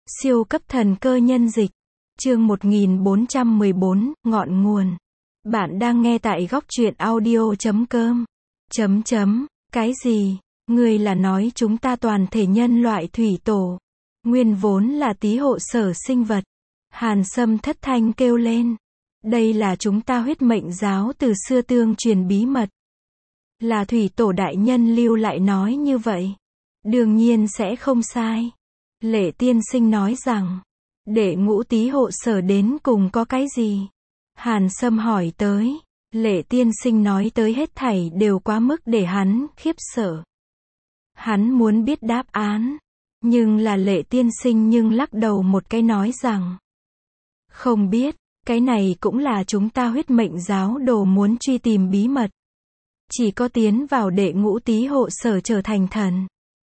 Siêu cấp thần cơ nhân dịch. Chương 1414, ngọn nguồn. Bạn đang nghe tại góc truyện audio.com. Cái gì? Ngươi là nói chúng ta toàn thể nhân loại thủy tổ. Nguyên vốn là tí hộ sở sinh vật. Hàn Sâm thất thanh kêu lên. Đây là chúng ta huyết mệnh giáo từ xưa tương truyền bí mật. Là thủy tổ đại nhân lưu lại nói như vậy. Đương nhiên sẽ không sai. Lệ tiên sinh nói rằng, đệ ngũ tí hộ sở đến cùng có cái gì? Hàn Sâm hỏi tới. Lệ tiên sinh nói tới hết thảy đều quá mức để hắn khiếp sợ. Hắn muốn biết đáp án. Nhưng là lệ tiên sinh nhưng lắc đầu một cái nói rằng, không biết, cái này cũng là chúng ta huyết mệnh giáo đồ muốn truy tìm bí mật. Chỉ có tiến vào đệ ngũ tí hộ sở trở thành thần,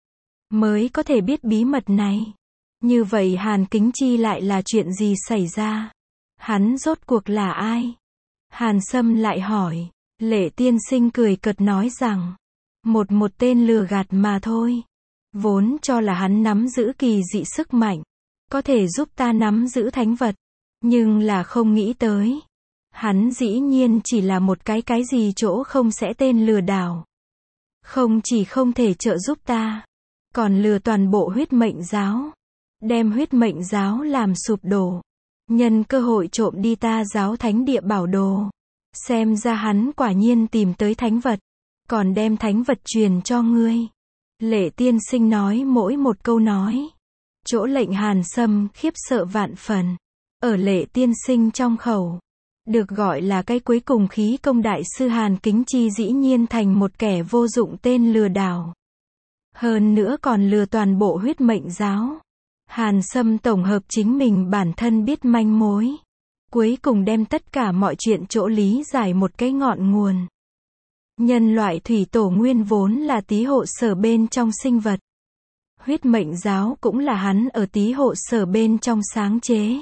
mới có thể biết bí mật này. Như vậy Hàn Kính Chi lại là chuyện gì xảy ra? Hắn rốt cuộc là ai? Hàn Sâm lại hỏi. Lệ tiên sinh cười cợt nói rằng, một tên lừa gạt mà thôi. Vốn cho là hắn nắm giữ kỳ dị sức mạnh, có thể giúp ta nắm giữ thánh vật. Nhưng là không nghĩ tới. Hắn dĩ nhiên chỉ là một cái gì chỗ không sẽ tên lừa đảo. Không chỉ không thể trợ giúp ta, còn lừa toàn bộ huyết mệnh giáo. Đem huyết mệnh giáo làm sụp đổ. Nhân cơ hội trộm đi ta giáo thánh địa bảo đồ. Xem ra hắn quả nhiên tìm tới thánh vật. Còn đem thánh vật truyền cho ngươi. Lệ tiên sinh nói mỗi một câu nói. Chỗ lệnh Hàn Sâm khiếp sợ vạn phần. Ở lệ tiên sinh trong khẩu. Được gọi là cái cuối cùng khí công đại sư Hàn Kính Chi dĩ nhiên thành một kẻ vô dụng tên lừa đảo. Hơn nữa còn lừa toàn bộ huyết mệnh giáo. Hàn Sâm tổng hợp chính mình bản thân biết manh mối. Cuối cùng đem tất cả mọi chuyện chỗ lý giải một cái ngọn nguồn. Nhân loại thủy tổ nguyên vốn là tí hộ sở bên trong sinh vật. Huyết mệnh giáo cũng là hắn ở tí hộ sở bên trong sáng chế.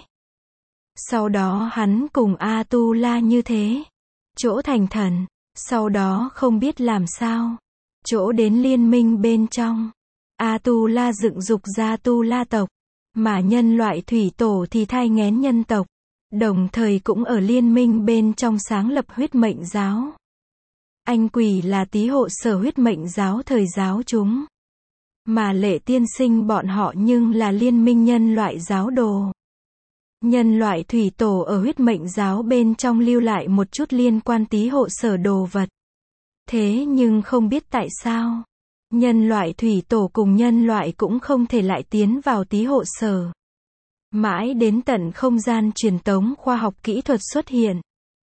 Sau đó hắn cùng A-tu-la như thế. Chỗ thành thần. Sau đó không biết làm sao. Chỗ đến liên minh bên trong. A-tu-la dựng dục ra tu-la tộc. Mà nhân loại thủy tổ thì thai nghén nhân tộc. Đồng thời cũng ở liên minh bên trong sáng lập huyết mệnh giáo. Anh quỷ là tí hộ sở huyết mệnh giáo thời giáo chúng. Mà lệ tiên sinh bọn họ nhưng là liên minh nhân loại giáo đồ. Nhân loại thủy tổ ở huyết mệnh giáo bên trong lưu lại một chút liên quan tí hộ sở đồ vật. Thế nhưng không biết tại sao. Nhân loại thủy tổ cùng nhân loại cũng không thể lại tiến vào tí hộ sở. Mãi đến tận không gian truyền tống khoa học kỹ thuật xuất hiện.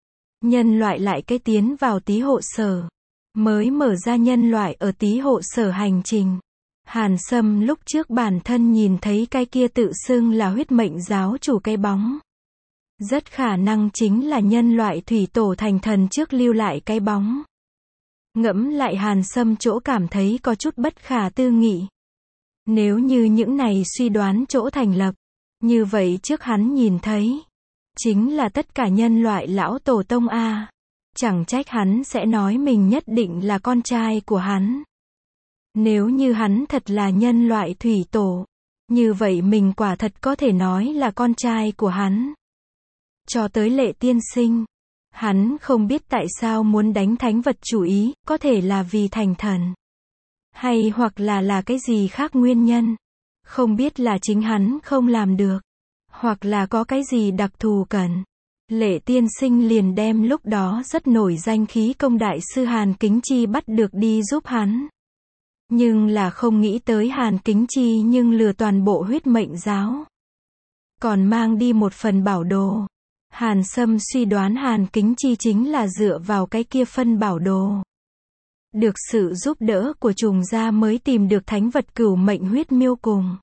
Nhân loại lại cái tiến vào tí hộ sở. Mới mở ra nhân loại ở tí hộ sở hành trình. Hàn Sâm lúc trước bản thân nhìn thấy cái kia tự xưng là huyết mệnh giáo chủ cái bóng. Rất khả năng chính là nhân loại thủy tổ thành thần trước lưu lại cái bóng. Ngẫm lại Hàn Sâm chỗ cảm thấy có chút bất khả tư nghị. Nếu như những này suy đoán chỗ thành lập, như vậy trước hắn nhìn thấy, chính là tất cả nhân loại lão tổ tông A. Chẳng trách hắn sẽ nói mình nhất định là con trai của hắn. Nếu như hắn thật là nhân loại thủy tổ, như vậy mình quả thật có thể nói là con trai của hắn. Cho tới lệ tiên sinh, hắn không biết tại sao muốn đánh thánh vật chủ ý, có thể là vì thành thần. Hay hoặc là cái gì khác nguyên nhân. Không biết là chính hắn không làm được. Hoặc là có cái gì đặc thù cần. Lệ tiên sinh liền đem lúc đó rất nổi danh khí công đại sư Hàn Kính Chi bắt được đi giúp hắn. Nhưng là không nghĩ tới Hàn Kính Chi nhưng lừa toàn bộ huyết mệnh giáo. Còn mang đi một phần bảo đồ. Hàn Sâm suy đoán Hàn Kính Chi chính là dựa vào cái kia phân bảo đồ. Được sự giúp đỡ của trùng gia mới tìm được thánh vật cửu mệnh huyết miêu cùng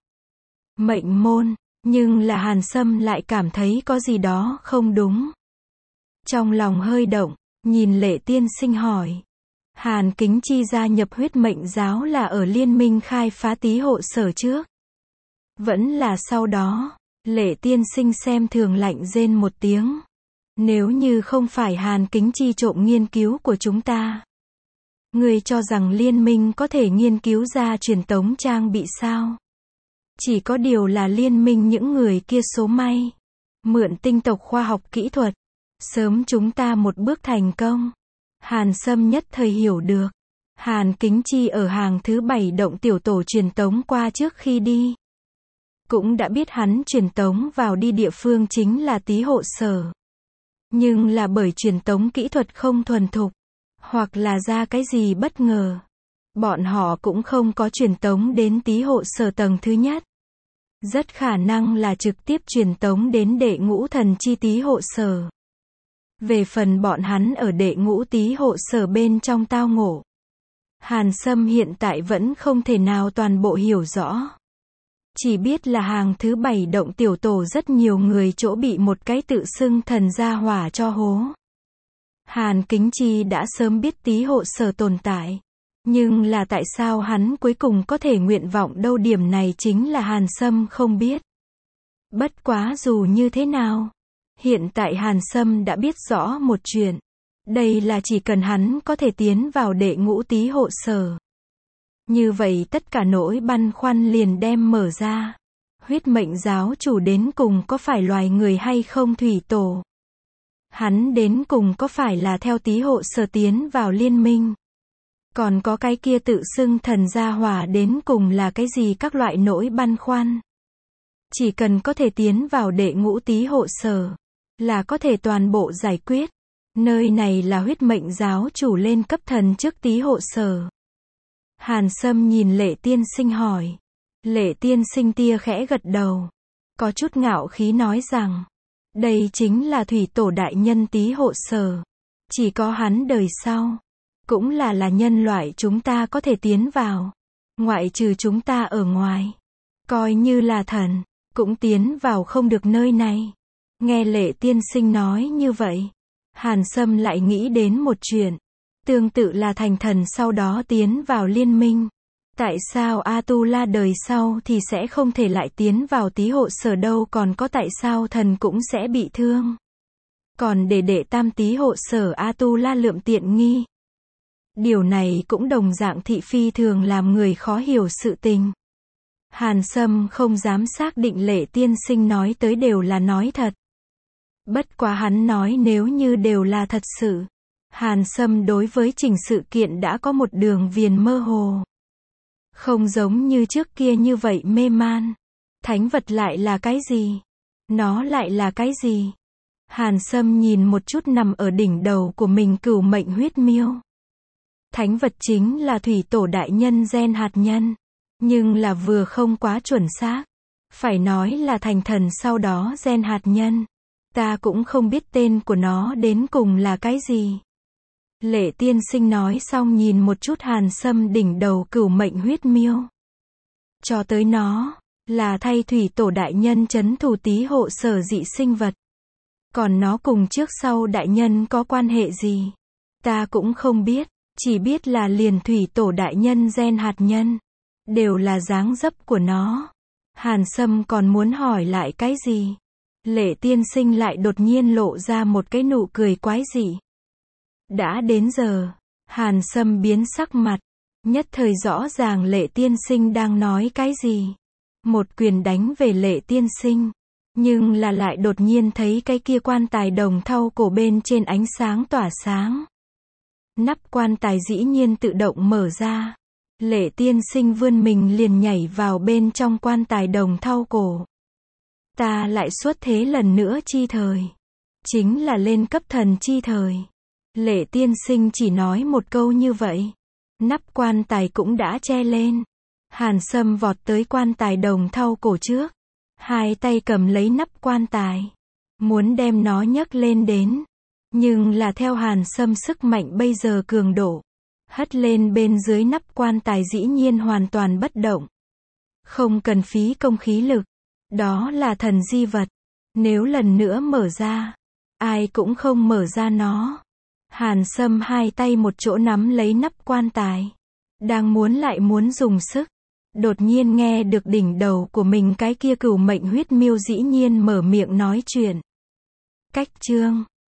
mệnh môn. Nhưng là Hàn Sâm lại cảm thấy có gì đó không đúng. Trong lòng hơi động, nhìn lệ tiên sinh hỏi. Hàn Kính Chi gia nhập huyết mệnh giáo là ở liên minh khai phá tí hộ sở trước. Vẫn là sau đó. Lệ tiên sinh xem thường lạnh rên một tiếng. Nếu như không phải Hàn Kính Chi trộm nghiên cứu của chúng ta. Ngươi cho rằng liên minh có thể nghiên cứu ra truyền tống trang bị sao? Chỉ có điều là liên minh những người kia số may. Mượn tinh tộc khoa học kỹ thuật. Sớm chúng ta một bước thành công. Hàn Sâm nhất thời hiểu được. Hàn Kính Chi ở hàng thứ 7 động tiểu tổ truyền tống qua trước khi đi. Cũng đã biết hắn truyền tống vào đi địa phương chính là Tý Hộ Sở. Nhưng là bởi truyền tống kỹ thuật không thuần thục. Hoặc là ra cái gì bất ngờ. Bọn họ cũng không có truyền tống đến Tý Hộ Sở tầng thứ nhất. Rất khả năng là trực tiếp truyền tống đến đệ ngũ thần chi Tý Hộ Sở. Về phần bọn hắn ở đệ ngũ Tý Hộ Sở bên trong tao ngộ. Hàn Sâm hiện tại vẫn không thể nào toàn bộ hiểu rõ. Chỉ biết là hàng thứ 7 động tiểu tổ rất nhiều người chỗ bị một cái tự xưng thần gia hỏa cho hố. Hàn Kính Chi đã sớm biết Tý Hộ Sở tồn tại. Nhưng là tại sao hắn cuối cùng có thể nguyện vọng đâu, điểm này chính là Hàn Sâm không biết. Bất quá dù như thế nào, hiện tại Hàn Sâm đã biết rõ một chuyện. Đây là chỉ cần hắn có thể tiến vào đệ ngũ Tý Hộ Sở. Như vậy tất cả nỗi băn khoăn liền đem mở ra. Huyết mệnh giáo chủ đến cùng có phải loài người hay không thủy tổ? Hắn đến cùng có phải là theo Tý Hộ Sở tiến vào liên minh? Còn có cái kia tự xưng thần gia hỏa đến cùng là cái gì, các loại nỗi băn khoăn. Chỉ cần có thể tiến vào đệ ngũ Tý Hộ Sở, là có thể toàn bộ giải quyết. Nơi này là huyết mệnh giáo chủ lên cấp thần trước Tý Hộ Sở. Hàn Sâm nhìn Lệ Tiên Sinh hỏi. Lệ Tiên Sinh tia khẽ gật đầu. Có chút ngạo khí nói rằng, đây chính là thủy tổ đại nhân Tý Hộ Sở. Chỉ có hắn đời sau. Cũng là nhân loại chúng ta có thể tiến vào. Ngoại trừ chúng ta ở ngoài. Coi như là thần, cũng tiến vào không được nơi này. Nghe Lệ Tiên Sinh nói như vậy. Hàn Sâm lại nghĩ đến một chuyện. Tương tự là thành thần sau đó tiến vào liên minh. Tại sao Atula đời sau thì sẽ không thể lại tiến vào Tý Hộ Sở đâu, còn có tại sao thần cũng sẽ bị thương. Còn để đệ tam Tý Hộ Sở Atula lượm tiện nghi. Điều này cũng đồng dạng thị phi thường làm người khó hiểu sự tình. Hàn Sâm không dám xác định Lệ Tiên Sinh nói tới đều là nói thật. Bất quá hắn nói nếu như đều là thật sự. Hàn Sâm đối với chỉnh sự kiện đã có một đường viền mơ hồ. Không giống như trước kia như vậy mê man. Thánh vật lại là cái gì? Nó lại là cái gì? Hàn Sâm nhìn một chút nằm ở đỉnh đầu của mình cửu mệnh huyết miêu. Thánh vật chính là thủy tổ đại nhân gen hạt nhân. Nhưng là vừa không quá chuẩn xác. Phải nói là thành thần sau đó gen hạt nhân. Ta cũng không biết tên của nó đến cùng là cái gì. Lệ Tiên Sinh nói xong nhìn một chút Hàn Sâm đỉnh đầu cửu mệnh huyết miêu. Cho tới nó, là thay thủy tổ đại nhân trấn thủ Tý Hộ Sở dị sinh vật. Còn nó cùng trước sau đại nhân có quan hệ gì? Ta cũng không biết, chỉ biết là liền thủy tổ đại nhân gen hạt nhân. Đều là dáng dấp của nó. Hàn Sâm còn muốn hỏi lại cái gì? Lệ Tiên Sinh lại đột nhiên lộ ra một cái nụ cười quái dị. Đã đến giờ, Hàn Sâm biến sắc mặt, nhất thời rõ ràng Lệ Tiên Sinh đang nói cái gì. Một quyền đánh về Lệ Tiên Sinh, nhưng là lại đột nhiên thấy cái kia quan tài đồng thau cổ bên trên ánh sáng tỏa sáng. Nắp quan tài dĩ nhiên tự động mở ra. Lệ Tiên Sinh vươn mình liền nhảy vào bên trong quan tài đồng thau cổ. Ta lại xuất thế lần nữa chi thời. Chính là lên cấp thần chi thời. Lệ Tiên Sinh chỉ nói một câu như vậy. Nắp quan tài cũng đã che lên. Hàn Sâm vọt tới quan tài đồng thau cổ trước. Hai tay cầm lấy nắp quan tài. Muốn đem nó nhấc lên đến. Nhưng là theo Hàn Sâm sức mạnh bây giờ cường độ. Hất lên bên dưới nắp quan tài dĩ nhiên hoàn toàn bất động. Không cần phí công khí lực. Đó là thần di vật. Nếu lần nữa mở ra, ai cũng không mở ra nó. Hàn Sâm hai tay một chỗ nắm lấy nắp quan tài. Đang muốn lại muốn dùng sức. Đột nhiên nghe được đỉnh đầu của mình cái kia cửu mệnh huyết miêu dĩ nhiên mở miệng nói chuyện. Cách chương